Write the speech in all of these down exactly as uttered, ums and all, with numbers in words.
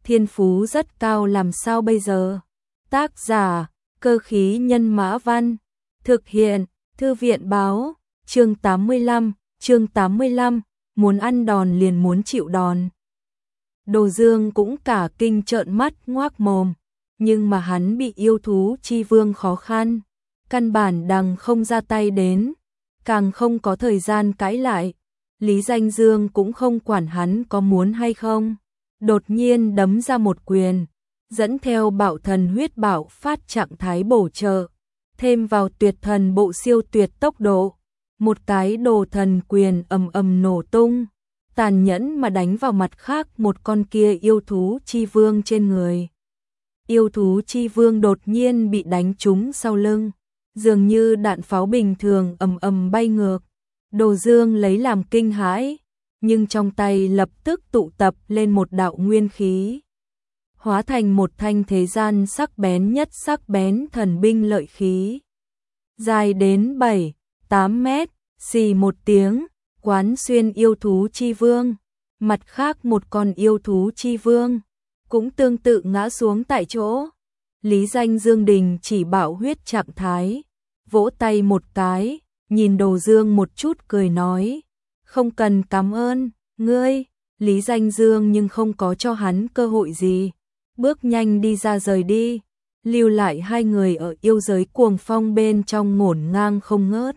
thiên phú rất cao làm sao bây giờ? Tác giả, Cơ khí nhân mã văn, thực hiện, Thư viện báo, chương tám mươi lăm, chương tám mươi lăm, muốn ăn đòn liền muốn chịu đòn. Đồ Dương cũng cả kinh trợn mắt ngoác mồm, nhưng mà hắn bị yêu thú chi vương khó khăn, căn bản đằng không ra tay đến, càng không có thời gian cãi lại. Lý Danh Dương cũng không quản hắn có muốn hay không, đột nhiên đấm ra một quyền, dẫn theo bạo thần huyết bạo phát trạng thái bổ trợ, thêm vào tuyệt thần bộ siêu tuyệt tốc độ, một cái đồ thần quyền ầm ầm nổ tung, tàn nhẫn mà đánh vào mặt khác một con kia yêu thú chi vương trên người. Yêu thú chi vương đột nhiên bị đánh trúng sau lưng, dường như đạn pháo bình thường ầm ầm bay ngược. Đồ Dương lấy làm kinh hãi, nhưng trong tay lập tức tụ tập lên một đạo nguyên khí, hóa thành một thanh thế gian sắc bén nhất sắc bén thần binh lợi khí, dài đến bảy, tám mét, xì một tiếng, quán xuyên yêu thú chi vương. Mặt khác một con yêu thú chi vương cũng tương tự ngã xuống tại chỗ. Lý Danh Dương đình chỉ bạo huyết trạng thái, vỗ tay một cái, nhìn Đồ Dương một chút cười nói, không cần cảm ơn, ngươi. Lý Danh Dương nhưng không có cho hắn cơ hội gì, bước nhanh đi ra rời đi, lưu lại hai người ở yêu giới cuồng phong bên trong ngổn ngang không ngớt.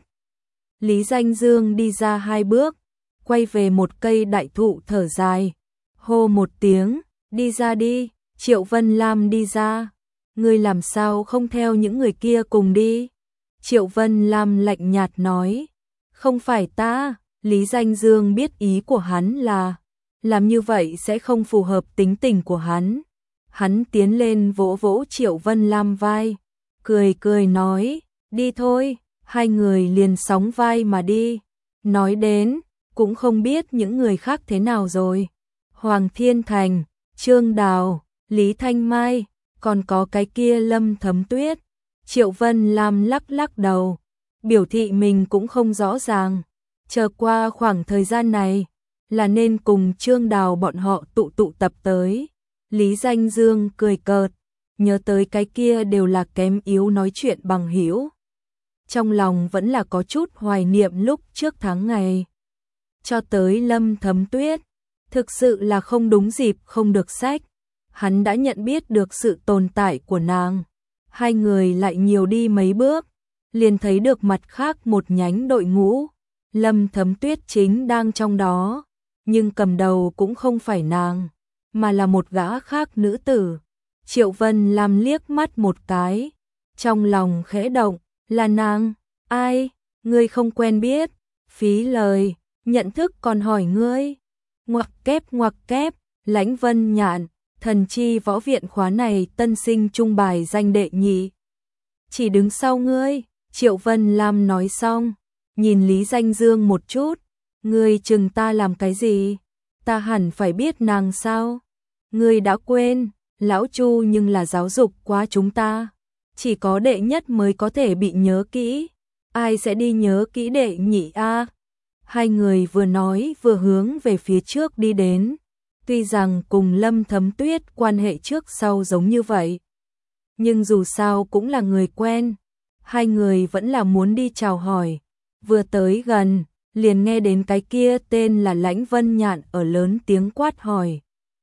Lý Danh Dương đi ra hai bước, quay về một cây đại thụ thở dài, hô một tiếng, đi ra đi. Triệu Vân Lam đi ra, ngươi làm sao không theo những người kia cùng đi? Triệu Vân Lam lạnh nhạt nói, không phải ta. Lý Danh Dương biết ý của hắn là, làm như vậy sẽ không phù hợp tính tình của hắn. Hắn tiến lên vỗ vỗ Triệu Vân Lam vai, cười cười nói, đi thôi. Hai người liền sóng vai mà đi. Nói đến, cũng không biết những người khác thế nào rồi. Hoàng Thiên Thành, Trương Đào, Lý Thanh Mai, còn có cái kia Lâm Thấm Tuyết. Triệu Vân Lam lắc lắc đầu, biểu thị mình cũng không rõ ràng. Chờ qua khoảng thời gian này, là nên cùng Trương Đào bọn họ tụ tụ tập tới. Lý Danh Dương cười cợt, nhớ tới cái kia đều là kém yếu nói chuyện bằng hữu. Trong lòng vẫn là có chút hoài niệm lúc trước tháng ngày. Cho tới Lâm Thấm Tuyết, thực sự là không đúng dịp không được sách. Hắn đã nhận biết được sự tồn tại của nàng. Hai người lại nhiều đi mấy bước, liền thấy được mặt khác một nhánh đội ngũ. Lâm Thấm Tuyết chính đang trong đó, nhưng cầm đầu cũng không phải nàng, mà là một gã khác nữ tử. Triệu Vân Lam liếc mắt một cái, trong lòng khẽ động, là nàng. Ai? Ngươi không quen biết? Phí lời, nhận thức còn hỏi ngươi. Ngoặc kép ngoặc kép, Lãnh Vân Nhạn, thần chi võ viện khóa này tân sinh trung bài danh đệ nhị. Chỉ đứng sau ngươi. Triệu Vân Lam nói xong, nhìn Lý Danh Dương một chút, ngươi chừng ta làm cái gì? Ta hẳn phải biết nàng sao? Ngươi đã quên, lão Chu nhưng là giáo dục quá chúng ta. Chỉ có đệ nhất mới có thể bị nhớ kỹ, ai sẽ đi nhớ kỹ đệ nhị a? Hai người vừa nói vừa hướng về phía trước đi đến. Tuy rằng cùng Lâm Thấm Tuyết quan hệ trước sau giống như vậy, nhưng dù sao cũng là người quen. Hai người vẫn là muốn đi chào hỏi. Vừa tới gần, liền nghe đến cái kia tên là Lãnh Vân Nhạn ở lớn tiếng quát hỏi.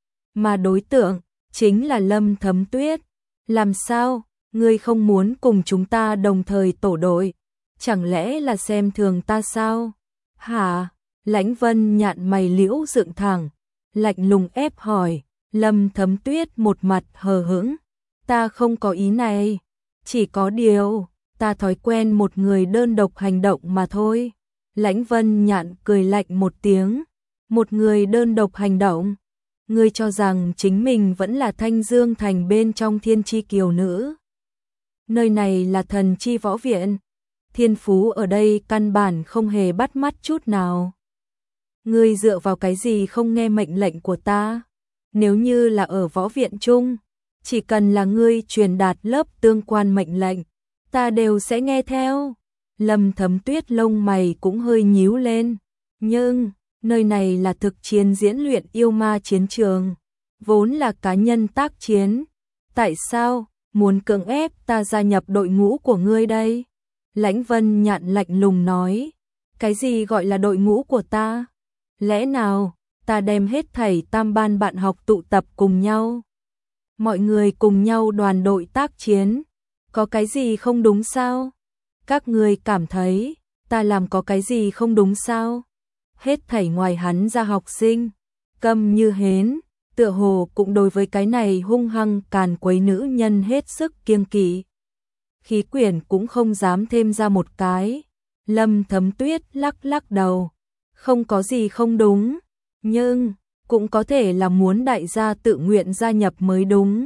Mà đối tượng chính là Lâm Thấm Tuyết. Làm sao? Ngươi không muốn cùng chúng ta đồng thời tổ đội? Chẳng lẽ là xem thường ta sao? Hả? Lãnh Vân Nhạn mày liễu dựng thẳng, lạnh lùng ép hỏi. Lâm Thấm Tuyết một mặt hờ hững. Ta không có ý này. Chỉ có điều, ta thói quen một người đơn độc hành động mà thôi. Lãnh Vân Nhạn cười lạnh một tiếng. Một người đơn độc hành động? Ngươi cho rằng chính mình vẫn là Thanh Dương Thành bên trong thiên chi kiều nữ? Nơi này là thần chi võ viện. Thiên phú ở đây căn bản không hề bắt mắt chút nào. Ngươi dựa vào cái gì không nghe mệnh lệnh của ta? Nếu như là ở võ viện chung, chỉ cần là ngươi truyền đạt lớp tương quan mệnh lệnh, ta đều sẽ nghe theo. Lâm Thấm Tuyết lông mày cũng hơi nhíu lên. Nhưng, nơi này là thực chiến diễn luyện yêu ma chiến trường. vốn là cá nhân tác chiến. Tại sao, muốn cưỡng ép ta gia nhập đội ngũ của ngươi đây? Lãnh Vân Nhạn lạnh lùng nói, cái gì gọi là đội ngũ của ta? Lẽ nào, ta đem hết thảy tam ban bạn học tụ tập cùng nhau? Mọi người cùng nhau đoàn đội tác chiến, có cái gì không đúng sao? Các ngươi cảm thấy, ta làm có cái gì không đúng sao? Hết thảy ngoài hắn ra học sinh, câm như hến, tựa hồ cũng đối với cái này hung hăng càn quấy nữ nhân hết sức kiêng kỵ. Khí quyển cũng không dám thêm ra một cái. Lâm Thấm Tuyết lắc lắc đầu, không có gì không đúng, nhưng cũng có thể là muốn đại gia tự nguyện gia nhập mới đúng.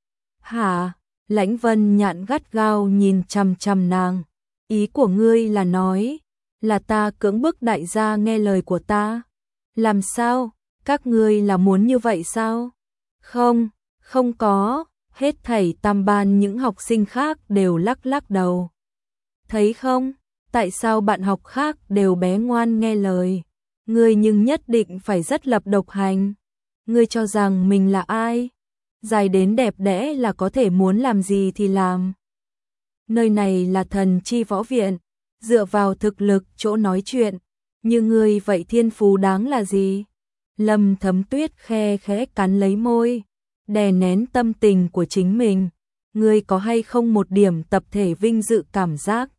Hả? Lãnh Vân Nhạn gắt gao nhìn chằm chằm nàng, ý của ngươi là nói, là ta cưỡng bức đại gia nghe lời của ta? Làm sao? Các ngươi là muốn như vậy sao? Không, không có, hết thảy tam ban những học sinh khác đều lắc lắc đầu. Thấy không, tại sao bạn học khác đều bé ngoan nghe lời, ngươi nhưng nhất định phải rất lập độc hành. Ngươi cho rằng mình là ai? Dài đến đẹp đẽ là có thể muốn làm gì thì làm. Nơi này là Thần Chi Võ Viện, dựa vào thực lực chỗ nói chuyện, như ngươi vậy thiên phú đáng là gì? Lâm Thấm Tuyết khe khẽ cắn lấy môi, đè nén tâm tình của chính mình. Ngươi có hay không một điểm tập thể vinh dự cảm giác?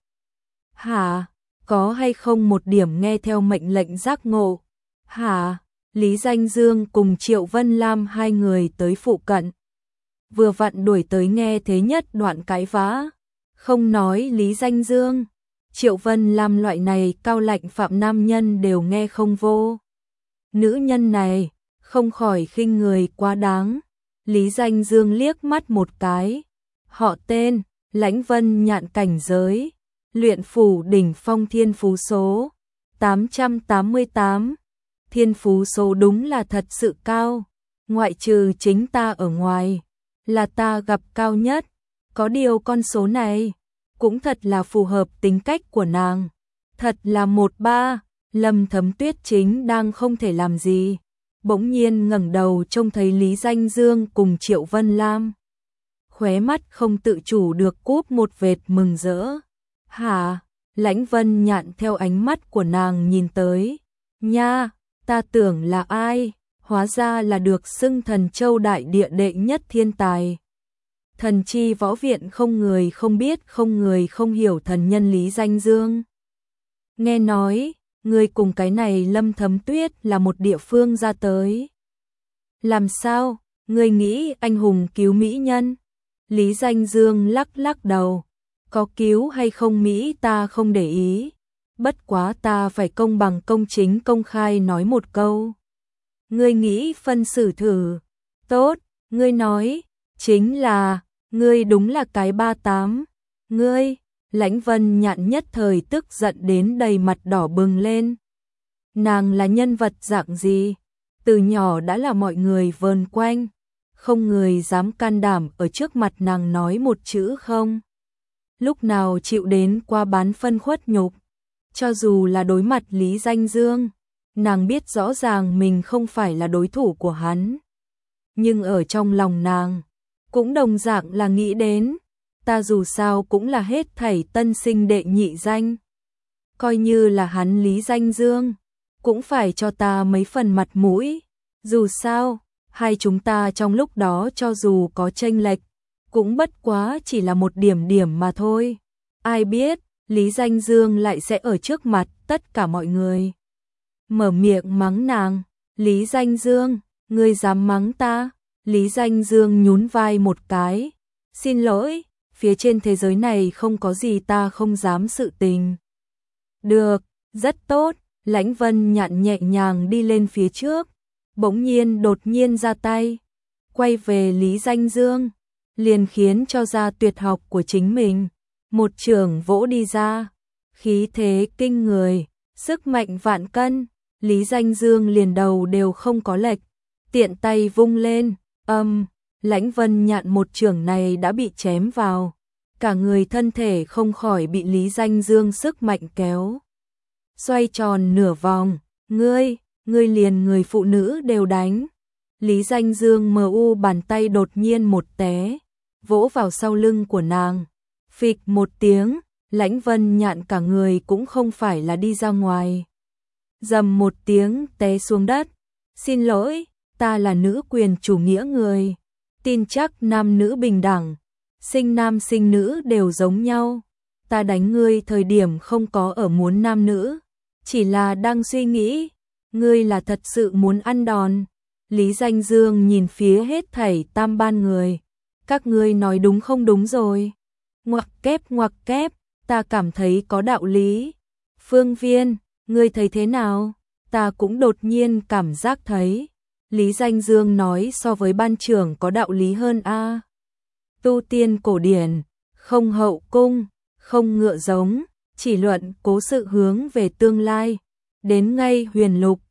Hả? Có hay không một điểm nghe theo mệnh lệnh giác ngộ? Hả? Lý Danh Dương cùng Triệu Vân Lam hai người tới phụ cận, vừa vặn đuổi tới nghe thế nhất đoạn cãi vã. Không nói Lý Danh Dương, Triệu Vân Lam loại này cao lạnh phạm nam nhân đều nghe không vô. Nữ nhân này, không khỏi khinh người quá đáng. Lý Danh Dương liếc mắt một cái. Họ tên, Lãnh Vân Nhạn, cảnh giới, luyện phủ đỉnh phong, thiên phú số tám trăm tám mươi tám. Thiên phú số đúng là thật sự cao, ngoại trừ chính ta ở ngoài, là ta gặp cao nhất. Có điều con số này cũng thật là phù hợp tính cách của nàng. Thật là một ba. Lâm Thấm Tuyết chính đang không thể làm gì, bỗng nhiên ngẩng đầu trông thấy Lý Danh Dương cùng Triệu Vân Lam. Khóe mắt không tự chủ được cúp một vệt mừng rỡ. Hả? Lãnh Vân Nhạn theo ánh mắt của nàng nhìn tới. Nha, ta tưởng là ai, hóa ra là được xưng Thần Châu đại địa đệ nhất thiên tài. Thần Chi Võ Viện không người không biết, không người không hiểu thần nhân Lý Danh Dương. Nghe nói, ngươi cùng cái này Lâm Thấm Tuyết là một địa phương ra tới. Làm sao, ngươi nghĩ anh hùng cứu mỹ nhân? Lý Danh Dương lắc lắc đầu, có cứu hay không Mỹ ta không để ý, bất quá ta phải công bằng công chính công khai nói một câu. Ngươi nghĩ phân xử thử. Tốt, ngươi nói, chính là, ngươi đúng là cái ba tám. Ngươi, Lãnh Vân Nhạn nhất thời tức giận đến đầy mặt đỏ bừng lên. Nàng là nhân vật dạng gì? Từ nhỏ đã là mọi người vờn quanh, không người dám can đảm ở trước mặt nàng nói một chữ không. Lúc nào chịu đến qua bán phân khuất nhục, cho dù là đối mặt Lý Danh Dương, nàng biết rõ ràng mình không phải là đối thủ của hắn. Nhưng ở trong lòng nàng, cũng đồng dạng là nghĩ đến, ta dù sao cũng là hết thảy tân sinh đệ nhị danh. Coi như là hắn Lý Danh Dương, cũng phải cho ta mấy phần mặt mũi. Dù sao, hai chúng ta trong lúc đó cho dù có chênh lệch, cũng bất quá chỉ là một điểm điểm mà thôi. Ai biết, Lý Danh Dương lại sẽ ở trước mặt tất cả mọi người mở miệng mắng nàng. Lý Danh Dương, ngươi dám mắng ta? Lý Danh Dương nhún vai một cái. Xin lỗi, phía trên thế giới này không có gì ta không dám sự tình. Được, rất tốt. Lãnh Vân Nhạn nhẹ nhàng đi lên phía trước, bỗng nhiên đột nhiên ra tay, quay về Lý Danh Dương, liền khiến cho ra tuyệt học của chính mình, một chưởng vỗ đi ra, khí thế kinh người, sức mạnh vạn cân. Lý Danh Dương liền đầu đều không có lệch, tiện tay vung lên, âm, Lãnh Vân Nhạn một chưởng này đã bị chém vào, cả người thân thể không khỏi bị Lý Danh Dương sức mạnh kéo xoay tròn nửa vòng. Ngươi, ngươi liền người phụ nữ đều đánh. Lý Danh Dương mờ u bàn tay đột nhiên một té, vỗ vào sau lưng của nàng. Phịch một tiếng, Lãnh Vân Nhạn cả người cũng không phải là đi ra ngoài. Dầm một tiếng té xuống đất. Xin lỗi, ta là nữ quyền chủ nghĩa người. Tin chắc nam nữ bình đẳng. Sinh nam sinh nữ đều giống nhau. Ta đánh ngươi thời điểm không có ở muốn nam nữ. Chỉ là đang suy nghĩ. Ngươi là thật sự muốn ăn đòn. Lý Danh Dương nhìn phía hết thảy tam ban người. Các ngươi nói đúng không đúng rồi. Ngoặc kép ngoặc kép, ta cảm thấy có đạo lý. Phương Viên, ngươi thấy thế nào? Ta cũng đột nhiên cảm giác thấy. Lý Danh Dương nói so với ban trưởng có đạo lý hơn a. Tu tiên cổ điển, không hậu cung, không ngựa giống, chỉ luận cố sự hướng về tương lai. Đến ngay huyền lục,